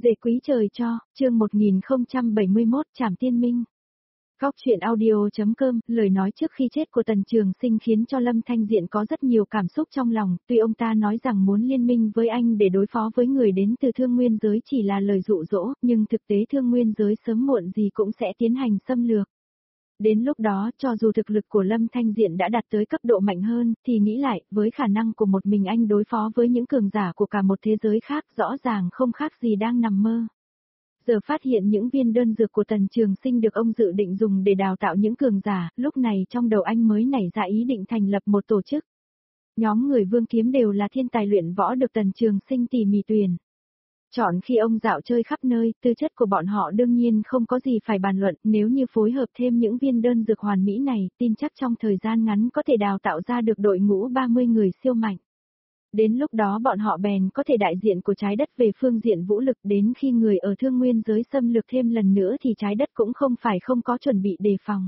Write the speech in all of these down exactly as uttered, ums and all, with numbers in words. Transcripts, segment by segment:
Dễ quý trời cho, chương một nghìn không trăm bảy mươi mốt Trảm Tiên Minh. Góc truyện audio.com, lời nói trước khi chết của Tần Trường Sinh khiến cho Lâm Thanh Diện có rất nhiều cảm xúc trong lòng, tuy ông ta nói rằng muốn liên minh với anh để đối phó với người đến từ thương nguyên giới chỉ là lời dụ dỗ, nhưng thực tế thương nguyên giới sớm muộn gì cũng sẽ tiến hành xâm lược. Đến lúc đó, cho dù thực lực của Lâm Thanh Diện đã đạt tới cấp độ mạnh hơn, thì nghĩ lại, với khả năng của một mình anh đối phó với những cường giả của cả một thế giới khác rõ ràng không khác gì đang nằm mơ. Giờ phát hiện những viên đơn dược của Tần Trường Sinh được ông dự định dùng để đào tạo những cường giả, lúc này trong đầu anh mới nảy ra ý định thành lập một tổ chức. Nhóm người Vương Kiếm đều là thiên tài luyện võ được Tần Trường Sinh tỉ mỉ tuyển. Chọn khi ông dạo chơi khắp nơi, tư chất của bọn họ đương nhiên không có gì phải bàn luận, nếu như phối hợp thêm những viên đơn dược hoàn mỹ này, tin chắc trong thời gian ngắn có thể đào tạo ra được đội ngũ ba mươi người siêu mạnh. Đến lúc đó bọn họ bèn có thể đại diện của trái đất về phương diện vũ lực, đến khi người ở thương nguyên giới xâm lược thêm lần nữa thì trái đất cũng không phải không có chuẩn bị đề phòng.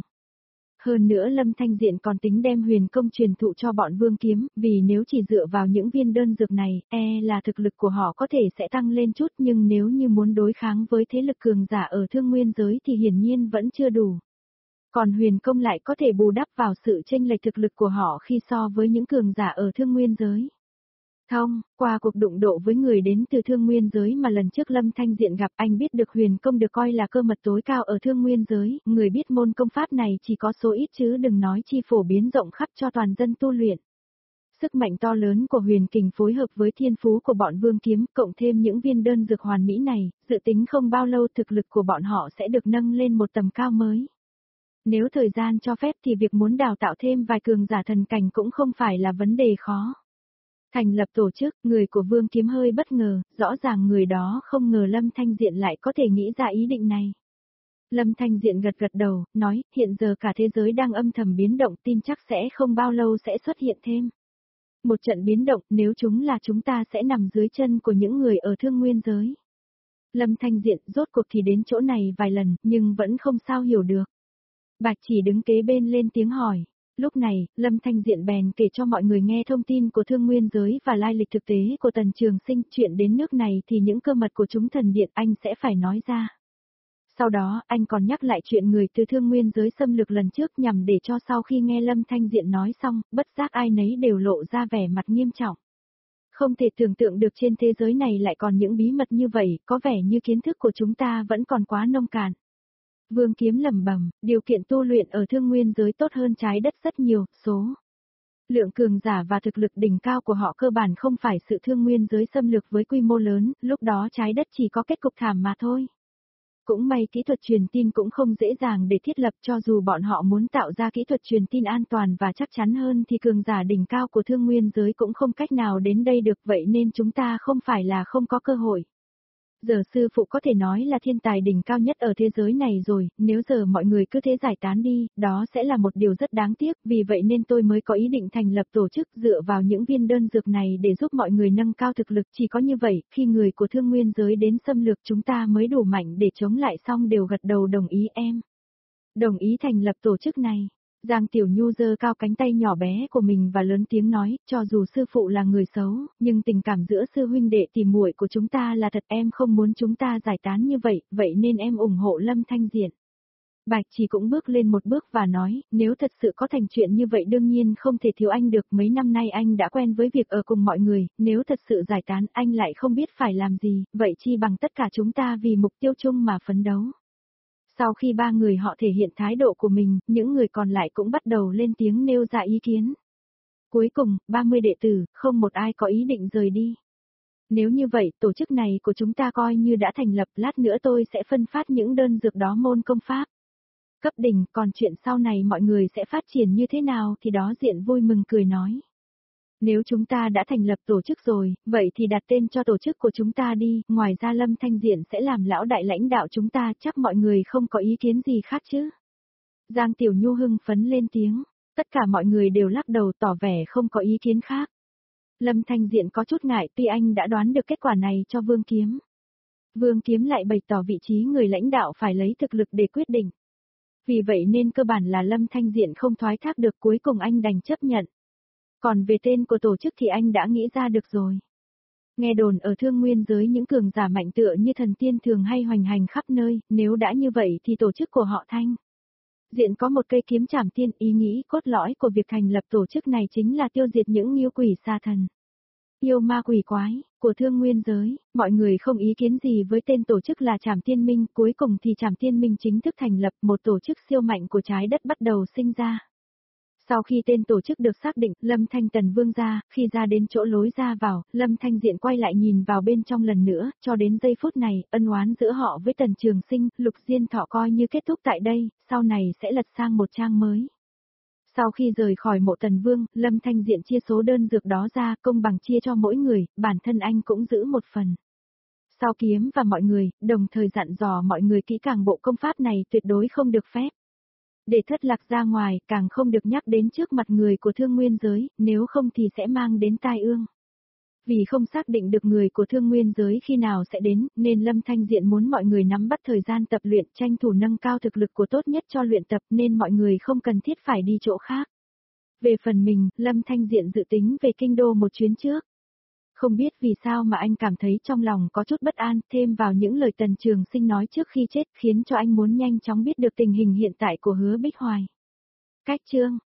Hơn nữa Lâm Thanh Diện còn tính đem huyền công truyền thụ cho bọn Vương Kiếm, vì nếu chỉ dựa vào những viên đơn dược này, e là thực lực của họ có thể sẽ tăng lên chút, nhưng nếu như muốn đối kháng với thế lực cường giả ở thương nguyên giới thì hiển nhiên vẫn chưa đủ. Còn huyền công lại có thể bù đắp vào sự chênh lệch thực lực của họ khi so với những cường giả ở thương nguyên giới. Thông, qua cuộc đụng độ với người đến từ thương nguyên giới mà lần trước Lâm Thanh Diện gặp, anh biết được huyền công được coi là cơ mật tối cao ở thương nguyên giới, người biết môn công pháp này chỉ có số ít chứ đừng nói chi phổ biến rộng khắp cho toàn dân tu luyện. Sức mạnh to lớn của huyền kình phối hợp với thiên phú của bọn Vương Kiếm, cộng thêm những viên đơn dược hoàn mỹ này, dự tính không bao lâu thực lực của bọn họ sẽ được nâng lên một tầm cao mới. Nếu thời gian cho phép thì việc muốn đào tạo thêm vài cường giả thần cảnh cũng không phải là vấn đề khó. Thành lập tổ chức, người của Vương Kiếm hơi bất ngờ, rõ ràng người đó không ngờ Lâm Thanh Diện lại có thể nghĩ ra ý định này. Lâm Thanh Diện gật gật đầu, nói, hiện giờ cả thế giới đang âm thầm biến động, tin chắc sẽ không bao lâu sẽ xuất hiện thêm. Một trận biến động, nếu chúng là chúng ta sẽ nằm dưới chân của những người ở thương nguyên giới. Lâm Thanh Diện rốt cuộc thì đến chỗ này vài lần, nhưng vẫn không sao hiểu được. Bạch Chỉ đứng kế bên lên tiếng hỏi. Lúc này, Lâm Thanh Diện bèn kể cho mọi người nghe thông tin của thương nguyên giới và lai lịch thực tế của Tần Trường Sinh, chuyện đến nước này thì những cơ mật của chúng thần điện anh sẽ phải nói ra. Sau đó, anh còn nhắc lại chuyện người từ thương nguyên giới xâm lược lần trước nhằm để cho sau khi nghe Lâm Thanh Diện nói xong, bất giác ai nấy đều lộ ra vẻ mặt nghiêm trọng. Không thể tưởng tượng được trên thế giới này lại còn những bí mật như vậy, có vẻ như kiến thức của chúng ta vẫn còn quá nông cạn. Vương Kiếm lẩm bẩm, điều kiện tu luyện ở thương nguyên giới tốt hơn trái đất rất nhiều, số lượng cường giả và thực lực đỉnh cao của họ cơ bản không phải sự thương nguyên giới xâm lược với quy mô lớn, lúc đó trái đất chỉ có kết cục thảm mà thôi. Cũng may kỹ thuật truyền tin cũng không dễ dàng để thiết lập, cho dù bọn họ muốn tạo ra kỹ thuật truyền tin an toàn và chắc chắn hơn thì cường giả đỉnh cao của thương nguyên giới cũng không cách nào đến đây được, vậy nên chúng ta không phải là không có cơ hội. Giờ sư phụ có thể nói là thiên tài đỉnh cao nhất ở thế giới này rồi, nếu giờ mọi người cứ thế giải tán đi, đó sẽ là một điều rất đáng tiếc, vì vậy nên tôi mới có ý định thành lập tổ chức dựa vào những viên đơn dược này để giúp mọi người nâng cao thực lực, chỉ có như vậy, khi người của thương nguyên giới đến xâm lược chúng ta mới đủ mạnh để chống lại, xong đều gật đầu đồng ý em. Đồng ý thành lập tổ chức này. Giang Tiểu Nhu giơ cao cánh tay nhỏ bé của mình và lớn tiếng nói, cho dù sư phụ là người xấu, nhưng tình cảm giữa sư huynh đệ tỷ muội của chúng ta là thật, em không muốn chúng ta giải tán như vậy, vậy nên em ủng hộ Lâm Thanh Diện. Bạch Chỉ cũng bước lên một bước và nói, nếu thật sự có thành chuyện như vậy đương nhiên không thể thiếu anh được, mấy năm nay anh đã quen với việc ở cùng mọi người, nếu thật sự giải tán anh lại không biết phải làm gì, vậy chi bằng tất cả chúng ta vì mục tiêu chung mà phấn đấu. Sau khi ba người họ thể hiện thái độ của mình, những người còn lại cũng bắt đầu lên tiếng nêu ra ý kiến. Cuối cùng, ba mươi đệ tử, không một ai có ý định rời đi. Nếu như vậy, tổ chức này của chúng ta coi như đã thành lập, lát nữa tôi sẽ phân phát những đơn dược đó môn công pháp cấp đỉnh, còn chuyện sau này mọi người sẽ phát triển như thế nào thì đó diện vui mừng cười nói. Nếu chúng ta đã thành lập tổ chức rồi, vậy thì đặt tên cho tổ chức của chúng ta đi, ngoài ra Lâm Thanh Diện sẽ làm lão đại lãnh đạo chúng ta, chắc mọi người không có ý kiến gì khác chứ. Giang Tiểu Nhu hưng phấn lên tiếng, tất cả mọi người đều lắc đầu tỏ vẻ không có ý kiến khác. Lâm Thanh Diện có chút ngại, tuy anh đã đoán được kết quả này cho Vương Kiếm. Vương Kiếm lại bày tỏ vị trí người lãnh đạo phải lấy thực lực để quyết định. Vì vậy nên cơ bản là Lâm Thanh Diện không thoái thác được, cuối cùng anh đành chấp nhận. Còn về tên của tổ chức thì anh đã nghĩ ra được rồi. Nghe đồn ở thương nguyên giới những cường giả mạnh tựa như thần tiên thường hay hoành hành khắp nơi, nếu đã như vậy thì tổ chức của họ Thanh Diện có một cây kiếm trảm tiên, ý nghĩ cốt lõi của việc thành lập tổ chức này chính là tiêu diệt những yêu quỷ xa thần. Yêu ma quỷ quái, của thương nguyên giới, mọi người không ý kiến gì với tên tổ chức là Trảm Tiên Minh, cuối cùng thì Trảm Tiên Minh chính thức thành lập, một tổ chức siêu mạnh của trái đất bắt đầu sinh ra. Sau khi tên tổ chức được xác định, Lâm Thanh Tần Vương ra, khi ra đến chỗ lối ra vào, Lâm Thanh Diện quay lại nhìn vào bên trong lần nữa, cho đến giây phút này, ân oán giữa họ với Tần Trường Sinh, Lục Diên Thọ coi như kết thúc tại đây, sau này sẽ lật sang một trang mới. Sau khi rời khỏi mộ Tần Vương, Lâm Thanh Diện chia số đơn dược đó ra, công bằng chia cho mỗi người, bản thân anh cũng giữ một phần. Sau kiếm và mọi người, đồng thời dặn dò mọi người kỹ càng bộ công pháp này tuyệt đối không được phép để thất lạc ra ngoài, càng không được nhắc đến trước mặt người của thương nguyên giới, nếu không thì sẽ mang đến tai ương. Vì không xác định được người của thương nguyên giới khi nào sẽ đến, nên Lâm Thanh Diện muốn mọi người nắm bắt thời gian tập luyện, tranh thủ nâng cao thực lực của tốt nhất cho luyện tập, nên mọi người không cần thiết phải đi chỗ khác. Về phần mình, Lâm Thanh Diện dự tính về kinh đô một chuyến trước. Không biết vì sao mà anh cảm thấy trong lòng có chút bất an, thêm vào những lời Tần Trường Sinh nói trước khi chết khiến cho anh muốn nhanh chóng biết được tình hình hiện tại của Hứa Bích Hoài. Cách chương